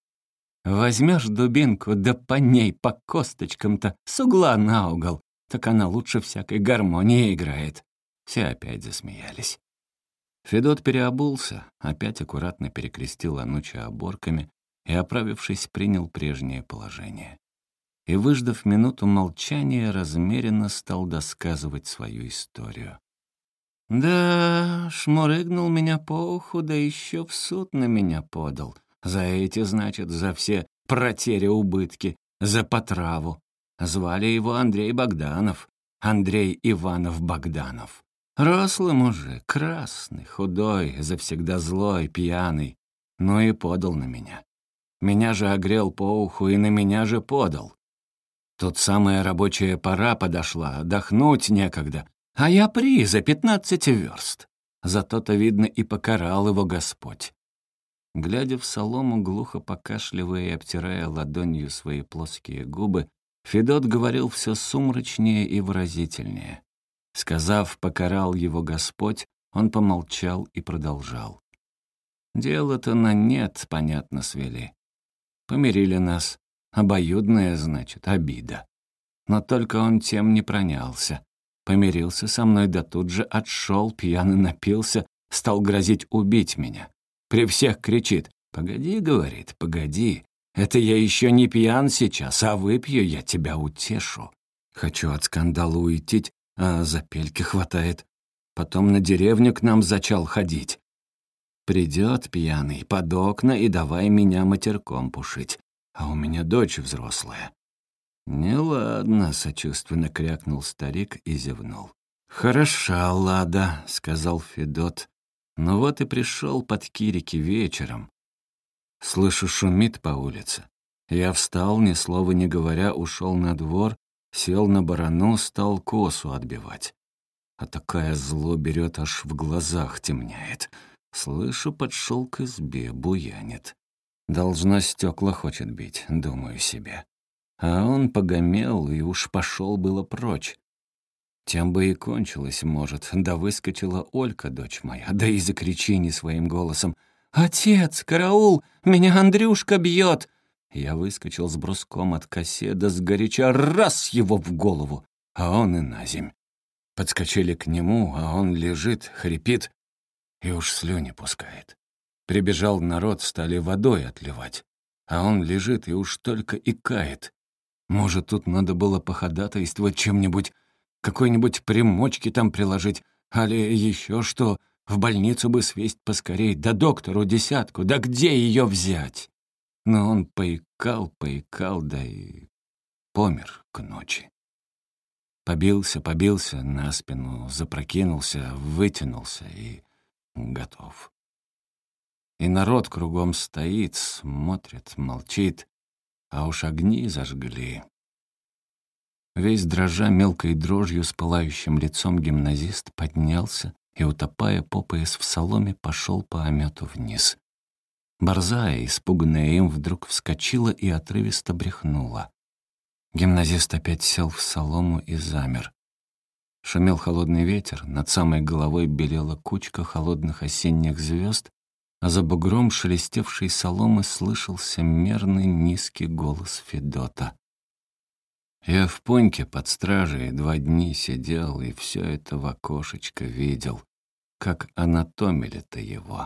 Возьмешь дубинку, да по ней, по косточкам-то, с угла на угол. Так она лучше всякой гармонии играет. Все опять засмеялись. Федот переобулся, опять аккуратно перекрестил Ануча оборками и, оправившись, принял прежнее положение. И, выждав минуту молчания, размеренно стал досказывать свою историю. «Да, шмурыгнул меня по уху, да еще в суд на меня подал. За эти, значит, за все протери-убытки, за потраву. Звали его Андрей Богданов, Андрей Иванов-Богданов. Рослый мужик, красный, худой, завсегда злой, пьяный. Ну и подал на меня. Меня же огрел по уху и на меня же подал. Тут самая рабочая пора подошла, отдохнуть некогда. А я при за пятнадцать верст. Зато-то, видно, и покарал его Господь». Глядя в солому, глухо покашливая и обтирая ладонью свои плоские губы, Федот говорил все сумрачнее и выразительнее. Сказав «покарал его Господь», он помолчал и продолжал. «Дело-то на нет, понятно, свели. Помирили нас. Обоюдная, значит, обида. Но только он тем не пронялся. Помирился со мной, да тут же отшел, пьяный напился, стал грозить убить меня. При всех кричит: «Погоди, — говорит, — погоди. Это я еще не пьян сейчас, а выпью, я тебя утешу. Хочу от скандала уйти, а запельки хватает. Потом на деревню к нам зачал ходить. Придет пьяный под окна и давай меня матерком пушить. А у меня дочь взрослая». «Неладно», — сочувственно крякнул старик и зевнул. «Хороша, Лада», — сказал Федот. «Ну вот и пришел под Кирики вечером. Слышу, шумит по улице. Я встал, ни слова не говоря, ушел на двор, сел на барану, стал косу отбивать. А такая зло берет, аж в глазах темняет. Слышу, подшел к избе, буянит. Должно, стекла хочет бить, думаю себе. А он погомел и уж пошел было прочь. Тем бы и кончилось, может, да выскочила Олька, дочь моя, да и закричи не своим голосом: «Отец, караул! Меня Андрюшка бьет!» Я выскочил с бруском от коседа, сгоряча раз его в голову, а он и на земь. Подскочили к нему, а он лежит, хрипит и уж слюни пускает. Прибежал народ, стали водой отливать, а он лежит и уж только икает. Может, тут надо было походатайствовать чем-нибудь, какой-нибудь примочки там приложить, али еще что, в больницу бы свесть поскорей, да доктору десятку, да где ее взять? Но он поикал, поикал, да и помер к ночи. Побился, побился, на спину запрокинулся, вытянулся и готов. И народ кругом стоит, смотрит, молчит, а уж огни зажгли. Весь дрожа мелкой дрожью с пылающим лицом гимназист поднялся и, утопая по пояс в соломе, пошел по омету вниз. Борзая, испуганная им, вдруг вскочила и отрывисто брехнула. Гимназист опять сел в солому и замер. Шумел холодный ветер, над самой головой белела кучка холодных осенних звезд, а за бугром шелестевшей соломы слышался мерный низкий голос Федота. Я в Поньке под стражей два дни сидел и все это в окошечко видел, как анатомили-то его.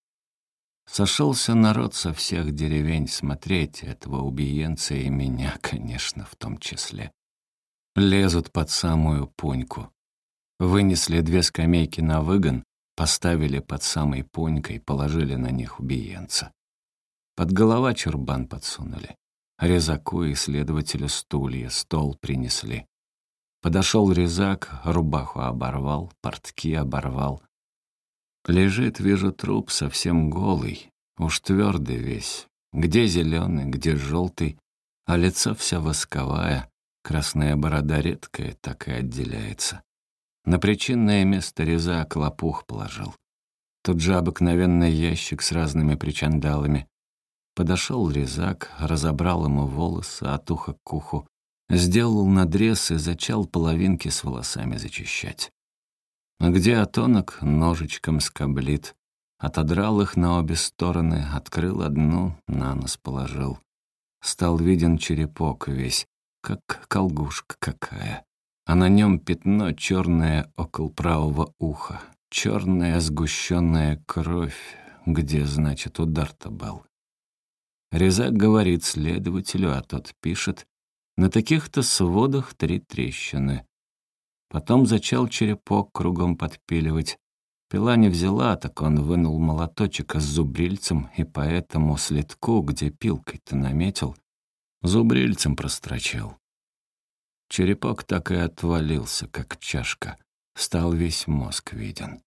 Сошелся народ со всех деревень смотреть этого убиенца и меня, конечно, в том числе. Лезут под самую Поньку. Вынесли две скамейки на выгон, поставили под самой Понькой, положили на них убиенца. Под голова чурбан подсунули. Резаку и следователю стулья, стол принесли. Подошел резак, рубаху оборвал, портки оборвал. Лежит, вижу, труп совсем голый, уж твердый весь. Где зеленый, где желтый, а лицо вся восковая, красная борода редкая, так и отделяется. На причинное место резак лопух положил. Тут же обыкновенный ящик с разными причандалами. Подошел резак, разобрал ему волосы от уха к уху, сделал надрез и зачал половинки с волосами зачищать. А где отонок, ножичком скоблит. Отодрал их на обе стороны, открыл одну, на нос положил. Стал виден черепок весь, как колгушка какая. А на нем пятно черное около правого уха. Черная сгущенная кровь, где, значит, удар-то был. Резак говорит следователю, а тот пишет: на таких-то сводах три трещины. Потом зачал черепок кругом подпиливать. Пила не взяла, так он вынул молоточек с зубрильцем и по этому следку, где пилкой-то наметил, зубрильцем прострочил. Черепок так и отвалился, как чашка. Стал весь мозг виден.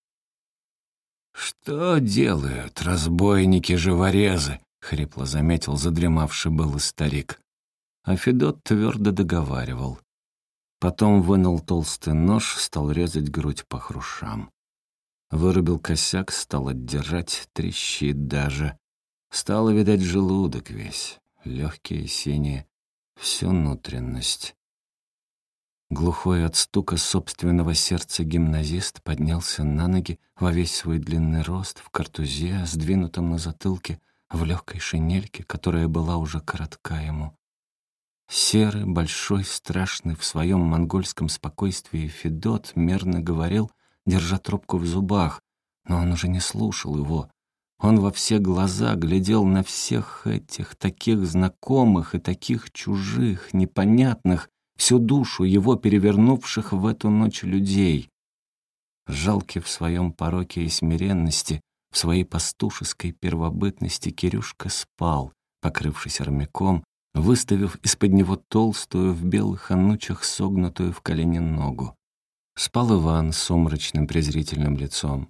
«Что делают разбойники-живорезы?» — хрипло заметил задремавший был старик. А Федот твердо договаривал. Потом вынул толстый нож, стал резать грудь по хрушам. Вырубил косяк, стал отдирать, трещит даже. Стало видать желудок весь, легкие синие, всю внутренность. Глухой от стука собственного сердца гимназист поднялся на ноги во весь свой длинный рост, в картузе, сдвинутом на затылке, в легкой шинельке, которая была уже коротка ему. Серый, большой, страшный в своем монгольском спокойствии Федот мерно говорил, держа трубку в зубах, но он уже не слушал его. Он во все глаза глядел на всех этих, таких знакомых и таких чужих, непонятных, всю душу его перевернувших в эту ночь людей. Жалкий в своем пороке и смиренности, в своей пастушеской первобытности Кирюшка спал, покрывшись армяком, выставив из-под него толстую в белых анучах согнутую в колени ногу. Спал Иван с сумрачным презрительным лицом.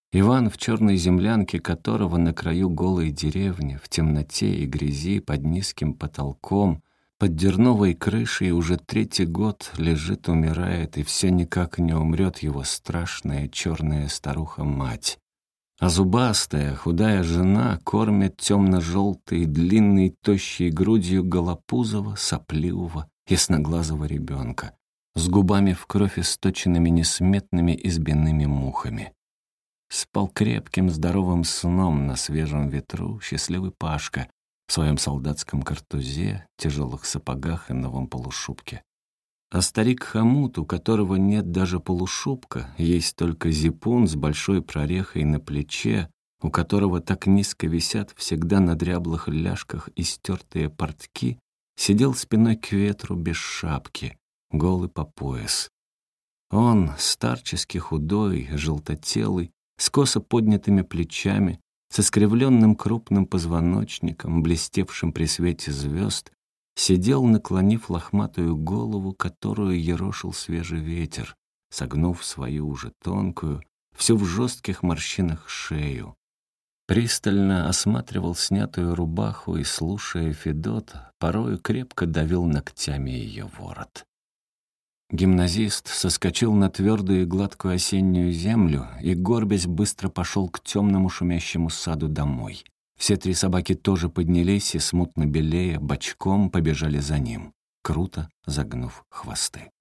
Иван, в черной землянке которого на краю голой деревни, в темноте и грязи, под низким потолком, под дерновой крышей уже третий год лежит, умирает, и все никак не умрет его страшная черная старуха-мать. А зубастая, худая жена кормит темно-желтой, длинной, тощей грудью голопузого, сопливого, ясноглазого ребенка, с губами в кровь источенными несметными избиенными мухами. Спал крепким, здоровым сном на свежем ветру счастливый Пашка в своем солдатском картузе, тяжелых сапогах и новом полушубке. А старик Хомут, у которого нет даже полушубка, есть только зипун с большой прорехой на плече, у которого так низко висят всегда на дряблых ляжках истертые портки, сидел спиной к ветру без шапки, голый по пояс. Он, старчески худой, желтотелый, с косо поднятыми плечами, с искривленным крупным позвоночником, блестевшим при свете звезд, сидел, наклонив лохматую голову, которую ерошил свежий ветер, согнув свою уже тонкую, всю в жестких морщинах шею. Пристально осматривал снятую рубаху и, слушая Федота, порою крепко давил ногтями ее ворот. Гимназист соскочил на твердую и гладкую осеннюю землю и, горбясь, быстро пошел к темному шумящему саду домой. Все три собаки тоже поднялись и, смутно белея, бочком побежали за ним, круто загнув хвосты.